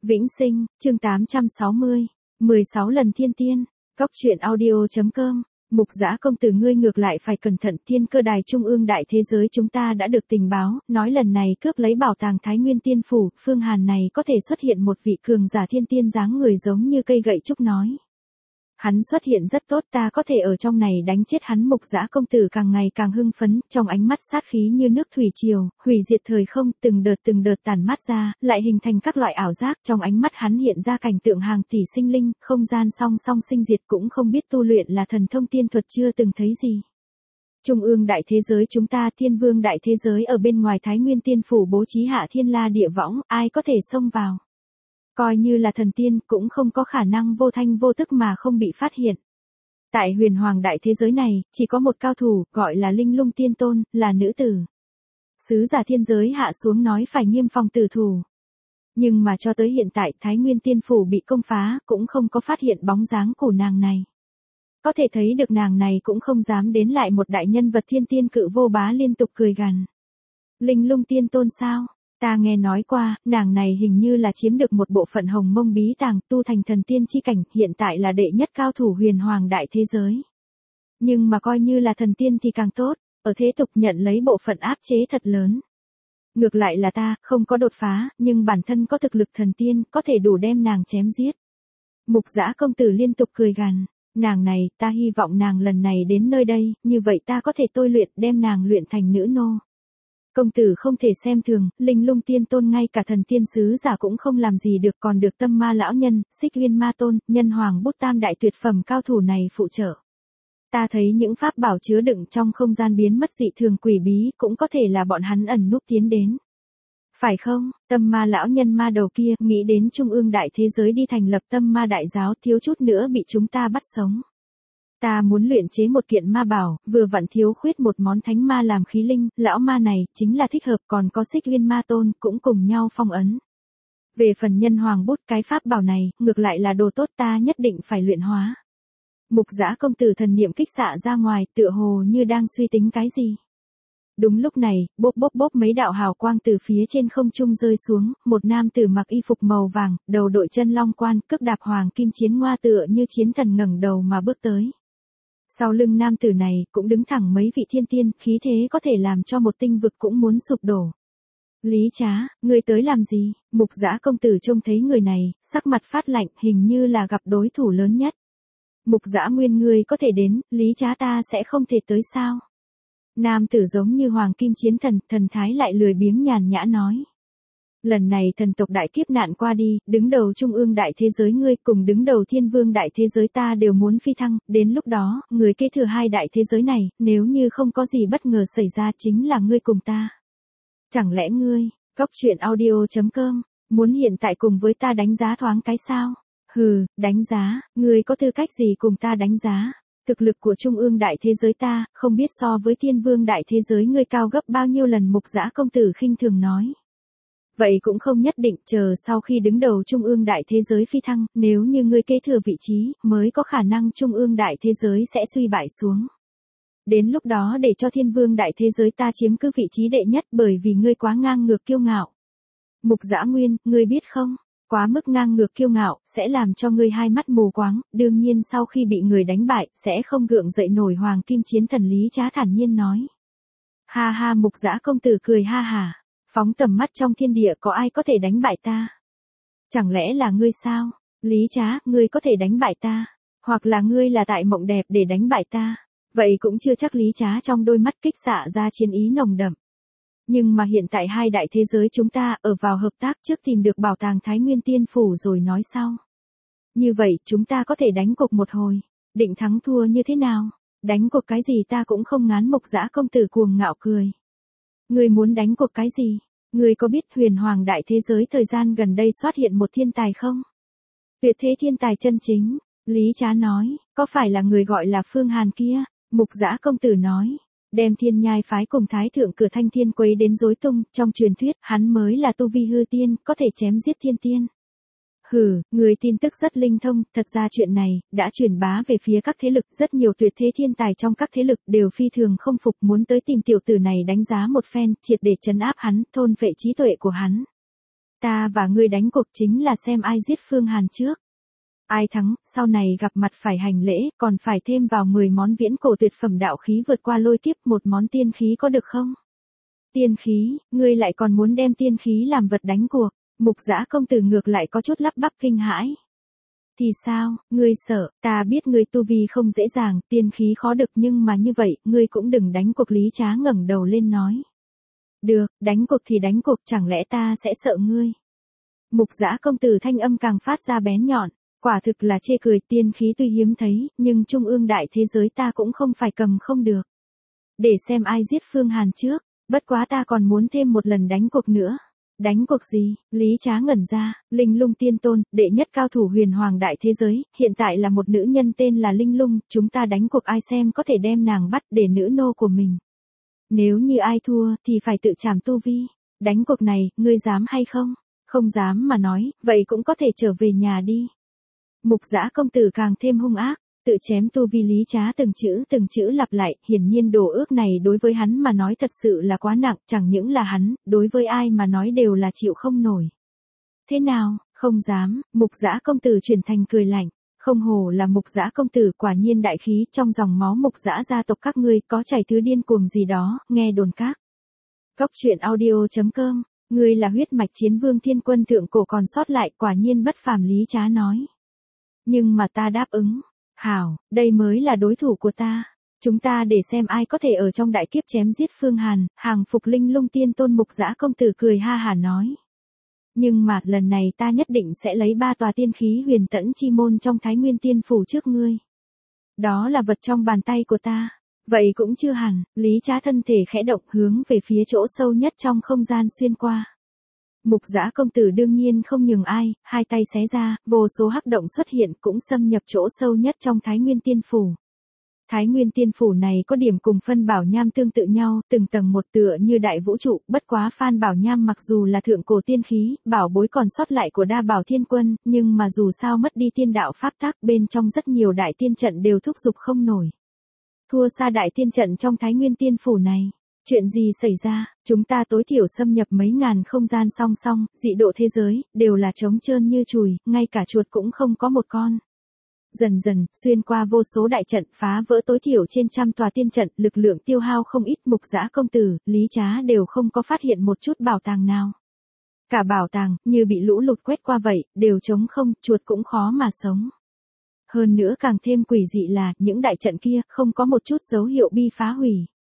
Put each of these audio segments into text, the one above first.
Vĩnh Sinh, chương 860, 16 lần thiên tiên, Cóc truyện audio.com, Mục Dã công tử ngươi ngược lại phải cẩn thận, Thiên Cơ Đài Trung ương đại thế giới chúng ta đã được tình báo, nói lần này cướp lấy bảo tàng Thái Nguyên Tiên Phủ, Phương Hàn này có thể xuất hiện một vị cường giả thiên tiên dáng người giống như cây gậy trúc nói. Hắn xuất hiện rất tốt, ta có thể ở trong này đánh chết hắn. Mục Dã công tử càng ngày càng hưng phấn, trong ánh mắt sát khí như nước thủy triều, hủy diệt thời không, từng đợt tản mát ra, lại hình thành các loại ảo giác, trong ánh mắt hắn hiện ra cảnh tượng hàng tỷ sinh linh, không gian song song sinh diệt, cũng không biết tu luyện là thần thông tiên thuật chưa từng thấy gì. Trung ương đại thế giới chúng ta, Thiên Vương đại thế giới ở bên ngoài Thái Nguyên Tiên Phủ bố trí hạ thiên la địa võng, ai có thể xông vào. Coi như là thần tiên cũng không có khả năng vô thanh vô tức mà không bị phát hiện. Tại huyền hoàng đại thế giới này, chỉ có một cao thủ, gọi là Linh Lung Tiên Tôn, là nữ tử. Sứ giả thiên giới hạ xuống nói phải nghiêm phòng tử thủ. Nhưng mà cho tới hiện tại Thái Nguyên Tiên Phủ bị công phá, cũng không có phát hiện bóng dáng của nàng này. Có thể thấy được nàng này cũng không dám đến lại một đại nhân vật thiên tiên cự vô bá liên tục cười gằn. Linh Lung Tiên Tôn sao? Ta nghe nói qua, nàng này hình như là chiếm được một bộ phận hồng mông bí tàng, tu thành thần tiên chi cảnh, hiện tại là đệ nhất cao thủ huyền hoàng đại thế giới. Nhưng mà coi như là thần tiên thì càng tốt, ở thế tục nhận lấy bộ phận áp chế thật lớn. Ngược lại là ta, không có đột phá, nhưng bản thân có thực lực thần tiên, có thể đủ đem nàng chém giết. Mục Dã công tử liên tục cười gằn, nàng này, ta hy vọng nàng lần này đến nơi đây, như vậy ta có thể tôi luyện, đem nàng luyện thành nữ nô. Công tử không thể xem thường, Linh Lung Tiên Tôn ngay cả thần tiên sứ giả cũng không làm gì được, còn được Tâm Ma lão nhân, Xích Uyên Ma Tôn, Nhân Hoàng Bút tam đại tuyệt phẩm cao thủ này phụ trợ. Ta thấy những pháp bảo chứa đựng trong không gian biến mất dị thường quỷ bí, cũng có thể là bọn hắn ẩn núp tiến đến. Phải không? Tâm Ma lão nhân ma đầu kia, nghĩ đến trung ương đại thế giới đi thành lập Tâm Ma đại giáo, thiếu chút nữa bị chúng ta bắt sống. Ta muốn luyện chế một kiện ma bảo, vừa vặn thiếu khuyết một món thánh ma làm khí linh, lão ma này, chính là thích hợp, còn có Xích Uyên Ma Tôn, cũng cùng nhau phong ấn. Về phần Nhân Hoàng Bút cái pháp bảo này, ngược lại là đồ tốt, ta nhất định phải luyện hóa. Mục Dã công tử thần niệm kích xạ ra ngoài, tựa hồ như đang suy tính cái gì. Đúng lúc này, bốp mấy đạo hào quang từ phía trên không trung rơi xuống, một nam tử mặc y phục màu vàng, đầu đội chân long quan, cước đạp hoàng kim chiến ngoa tựa như chiến thần ngẩng đầu mà bước tới. Sau lưng nam tử này, cũng đứng thẳng mấy vị thiên tiên, khí thế có thể làm cho một tinh vực cũng muốn sụp đổ. Lý Trá, ngươi tới làm gì? Mục Dã công tử trông thấy người này, sắc mặt phát lạnh, hình như là gặp đối thủ lớn nhất. Mục Dã Nguyên ngươi có thể đến, Lý Trá ta sẽ không thể tới sao? Nam tử giống như hoàng kim chiến thần, thần thái lại lười biếng nhàn nhã nói. Lần này thần tộc đại kiếp nạn qua đi, đứng đầu trung ương đại thế giới ngươi cùng đứng đầu Thiên Vương đại thế giới ta đều muốn phi thăng, đến lúc đó, người kế thừa hai đại thế giới này, nếu như không có gì bất ngờ xảy ra chính là ngươi cùng ta. Chẳng lẽ ngươi, Cóc truyện audio.com, muốn hiện tại cùng với ta đánh giá thoáng cái sao? Hừ, đánh giá, ngươi có tư cách gì cùng ta đánh giá? Thực lực của trung ương đại thế giới ta, không biết so với Thiên Vương đại thế giới ngươi cao gấp bao nhiêu lần. Mục Dã công tử khinh thường nói. Vậy cũng không nhất định, chờ sau khi đứng đầu trung ương đại thế giới phi thăng, nếu như ngươi kế thừa vị trí, mới có khả năng trung ương đại thế giới sẽ suy bại xuống. Đến lúc đó để cho Thiên Vương đại thế giới ta chiếm cứ vị trí đệ nhất, bởi vì ngươi quá ngang ngược kiêu ngạo. Mục Dã Nguyên, ngươi biết không? Quá mức ngang ngược kiêu ngạo, sẽ làm cho ngươi hai mắt mù quáng, đương nhiên sau khi bị người đánh bại, sẽ không gượng dậy nổi. Hoàng kim chiến thần Lý Trá thản nhiên nói. Ha ha, Mục Dã công tử cười ha hả. Phóng tầm mắt trong thiên địa, có ai có thể đánh bại ta? Chẳng lẽ là ngươi sao? Lý Trá, ngươi có thể đánh bại ta? Hoặc là ngươi là tại mộng đẹp để đánh bại ta? Vậy cũng chưa chắc. Lý Trá trong đôi mắt kích xạ ra chiến ý nồng đậm. Nhưng mà hiện tại hai đại thế giới chúng ta ở vào hợp tác trước tìm được bảo tàng Thái Nguyên Tiên Phủ rồi nói sau. Như vậy chúng ta có thể đánh cuộc một hồi. Định thắng thua như thế nào? Đánh cuộc cái gì ta cũng không ngán. Mục Dã công tử cuồng ngạo cười. Ngươi muốn đánh cuộc cái gì? Ngươi có biết huyền hoàng đại thế giới thời gian gần đây xuất hiện một thiên tài không? Tuyệt thế thiên tài chân chính. Lý Trá nói, có phải là người gọi là Phương Hàn kia? Mục Dã công tử nói, đem Thiên Nhai phái cùng Thái thượng Cửa Thanh Thiên quấy đến rối tung, trong truyền thuyết, hắn mới là tu vi hư tiên, có thể chém giết thiên tiên. Hừ, người tin tức rất linh thông, thật ra chuyện này, đã truyền bá về phía các thế lực, rất nhiều tuyệt thế thiên tài trong các thế lực đều phi thường không phục, muốn tới tìm tiểu tử này đánh giá một phen, triệt để trấn áp hắn, thôn phệ trí tuệ của hắn. Ta và ngươi đánh cuộc chính là xem ai giết Phương Hàn trước. Ai thắng, sau này gặp mặt phải hành lễ, còn phải thêm vào 10 món viễn cổ tuyệt phẩm đạo khí vượt qua lôi kiếp, một món tiên khí có được không? Tiên khí, ngươi lại còn muốn đem tiên khí làm vật đánh cuộc. Mục Dã công tử ngược lại có chút lắp bắp kinh hãi. Thì sao, ngươi sợ, ta biết ngươi tu vi không dễ dàng, tiên khí khó được, nhưng mà như vậy, ngươi cũng đừng đánh cuộc. Lý Trá ngẩng đầu lên nói. Được, đánh cuộc thì đánh cuộc, chẳng lẽ ta sẽ sợ ngươi? Mục Dã công tử thanh âm càng phát ra bén nhọn, quả thực là chê cười. Tiên khí tuy hiếm thấy, nhưng trung ương đại thế giới ta cũng không phải cầm không được. Để xem ai giết Phương Hàn trước, bất quá ta còn muốn thêm một lần đánh cuộc nữa. Đánh cuộc gì? Lý Trá ngẩn ra. Linh Lung Tiên Tôn, đệ nhất cao thủ huyền hoàng đại thế giới, hiện tại là một nữ nhân tên là Linh Lung, chúng ta đánh cuộc ai xem có thể đem nàng bắt để nữ nô của mình. Nếu như ai thua thì phải tự trảm tu vi. Đánh cuộc này, ngươi dám hay không? Không dám mà nói, vậy cũng có thể trở về nhà đi. Mục Dã công tử càng thêm hung ác, tự chém tu vi. Lý Trá từng chữ lặp lại, hiển nhiên đồ ước này đối với hắn mà nói thật sự là quá nặng, chẳng những là hắn, đối với ai mà nói đều là chịu không nổi. Thế nào, không dám? Mục Dã công tử chuyển thành cười lạnh. Không hổ là Mục Dã công tử, quả nhiên đại khí, trong dòng máu Mục Dã gia tộc các ngươi có chảy thứ điên cuồng gì đó, nghe đồn các. Góc truyện audio.com, ngươi là huyết mạch chiến vương thiên quân thượng cổ còn sót lại, quả nhiên bất phàm. Lý Trá nói. Nhưng mà ta đáp ứng. Hảo, đây mới là đối thủ của ta. Chúng ta để xem ai có thể ở trong đại kiếp chém giết Phương Hàn, hàng phục Linh Lung Tiên Tôn. Mục Dã công tử cười ha hả nói. Nhưng mà, lần này ta nhất định sẽ lấy 3 tòa tiên khí huyền tẫn chi môn trong Thái Nguyên Tiên Phủ trước ngươi. Đó là vật trong bàn tay của ta. Vậy cũng chưa hẳn. Lý Trá thân thể khẽ động, hướng về phía chỗ sâu nhất trong không gian xuyên qua. Mục Dã công tử đương nhiên không nhường ai, hai tay xé ra, vô số hắc động xuất hiện, cũng xâm nhập chỗ sâu nhất trong Thái Nguyên Tiên Phủ. Thái Nguyên Tiên Phủ này có điểm cùng Phân Bảo Nham tương tự nhau, từng tầng một tựa như đại vũ trụ, bất quá Phan Bảo Nham mặc dù là thượng cổ tiên khí, bảo bối còn sót lại của Đa Bảo Thiên Quân, nhưng mà dù sao mất đi tiên đạo pháp tắc, bên trong rất nhiều đại tiên trận đều thúc giục không nổi. Thua xa đại tiên trận trong Thái Nguyên Tiên Phủ này. Chuyện gì xảy ra? Chúng ta tối thiểu xâm nhập mấy ngàn không gian song song, dị độ thế giới, đều là trống trơn như chùi, ngay cả chuột cũng không có một con. Dần dần, xuyên qua vô số đại trận, phá vỡ tối thiểu trên 100 tòa tiên trận, lực lượng tiêu hao không ít. Mục Dã công tử, Lý Trá đều không có phát hiện một chút bảo tàng nào. Cả bảo tàng, như bị lũ lụt quét qua vậy, đều trống không, chuột cũng khó mà sống. Hơn nữa càng thêm quỷ dị là, những đại trận kia, không có một chút dấu hiệu bị phá hủy.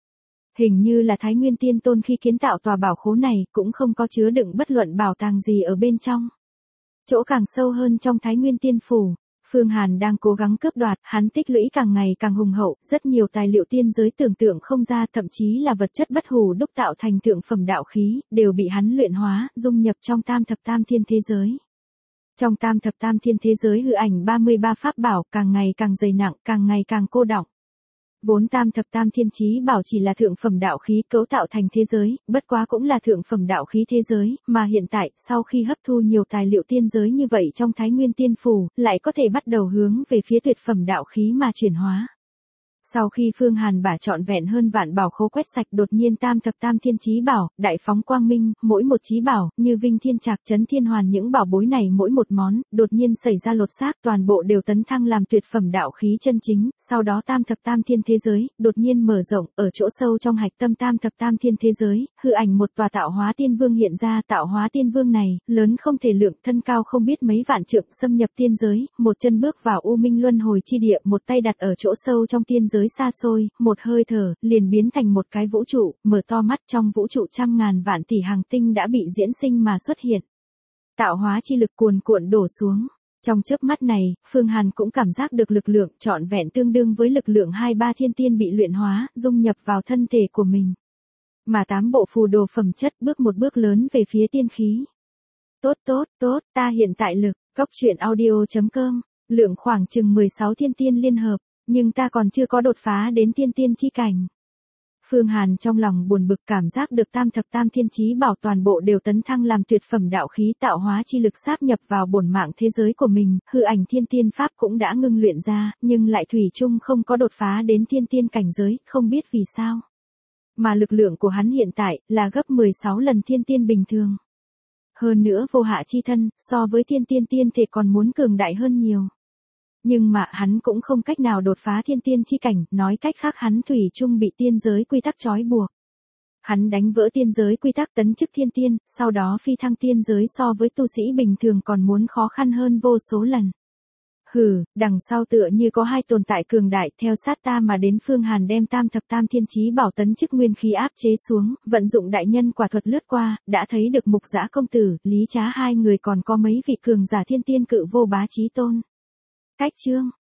Hình như là Thái Nguyên Tiên Tôn khi kiến tạo tòa bảo khố này, cũng không có chứa đựng bất luận bảo tàng gì ở bên trong. Chỗ càng sâu hơn trong Thái Nguyên Tiên Phủ, Phương Hàn đang cố gắng cướp đoạt, hắn tích lũy càng ngày càng hùng hậu, rất nhiều tài liệu tiên giới tưởng tượng không ra, thậm chí là vật chất bất hủ đúc tạo thành thượng phẩm đạo khí, đều bị hắn luyện hóa, dung nhập trong Tam Thập Tam Thiên thế giới. Trong Tam Thập Tam Thiên thế giới hư ảnh 33 pháp bảo, càng ngày càng dày nặng, càng ngày càng cô đọng. Vốn Tam Thập Tam Thiên chí bảo chỉ là thượng phẩm đạo khí cấu tạo thành thế giới, bất quá cũng là thượng phẩm đạo khí thế giới, mà hiện tại, sau khi hấp thu nhiều tài liệu tiên giới như vậy trong Thái Nguyên Tiên Phủ, lại có thể bắt đầu hướng về phía tuyệt phẩm đạo khí mà chuyển hóa. Sau khi Phương Hàn bả trọn vẹn hơn vạn bảo khố quét sạch, đột nhiên Tam Thập Tam Thiên chí bảo, đại phóng quang minh, mỗi một chí bảo, như Vinh Thiên Trạc, Chấn Thiên Hoàn, những bảo bối này mỗi một món, đột nhiên xảy ra lột xác, toàn bộ đều tấn thăng làm tuyệt phẩm đạo khí chân chính. Sau đó Tam Thập Tam Thiên thế giới, đột nhiên mở rộng, ở chỗ sâu trong hạch tâm Tam Thập Tam Thiên thế giới, hư ảnh một tòa Tạo Hóa Tiên Vương hiện ra. Tạo Hóa Tiên Vương này, lớn không thể lượng, thân cao không biết mấy vạn trượng, xâm nhập tiên giới, một chân bước vào U Minh Luân Hồi chi địa, một tay đặt ở chỗ sâu trong tiên giới xa xôi, một hơi thở, liền biến thành một cái vũ trụ, mở to mắt, trong vũ trụ trăm ngàn vạn tỷ hành tinh đã bị diễn sinh mà xuất hiện. Tạo hóa chi lực cuồn cuộn đổ xuống. Trong chớp mắt này, Phương Hàn cũng cảm giác được lực lượng trọn vẹn tương đương với lực lượng 23 thiên tiên bị luyện hóa, dung nhập vào thân thể của mình. Mà 8 bộ phù đồ phẩm chất bước một bước lớn về phía tiên khí. Tốt, ta hiện tại lực, góc truyện audio.com, lượng khoảng chừng 16 thiên tiên liên hợp. Nhưng ta còn chưa có đột phá đến tiên tiên chi cảnh. Phương Hàn trong lòng buồn bực, cảm giác được Tam Thập Tam Thiên chí bảo toàn bộ đều tấn thăng làm tuyệt phẩm đạo khí, tạo hóa chi lực sáp nhập vào bổn mạng thế giới của mình, hư ảnh thiên tiên pháp cũng đã ngưng luyện ra, nhưng lại thủy chung không có đột phá đến thiên tiên cảnh giới, không biết vì sao. Mà lực lượng của hắn hiện tại là gấp 16 lần thiên tiên bình thường. Hơn nữa vô hạ chi thân, so với tiên tiên thể còn muốn cường đại hơn nhiều. Nhưng mà hắn cũng không cách nào đột phá thiên tiên chi cảnh, nói cách khác hắn thủy chung bị tiên giới quy tắc trói buộc. Hắn đánh vỡ tiên giới quy tắc tấn chức thiên tiên, sau đó phi thăng tiên giới so với tu sĩ bình thường còn muốn khó khăn hơn vô số lần. Đằng sau tựa như có hai tồn tại cường đại theo sát ta mà đến. Phương Hàn đem tam thập tam thiên chí bảo tấn chức nguyên khí áp chế xuống, vận dụng đại nhân quả thuật lướt qua, đã thấy được Mục Dã công tử, Lý Trá hai người còn có mấy vị cường giả thiên tiên cự vô bá chí tôn. Cách chương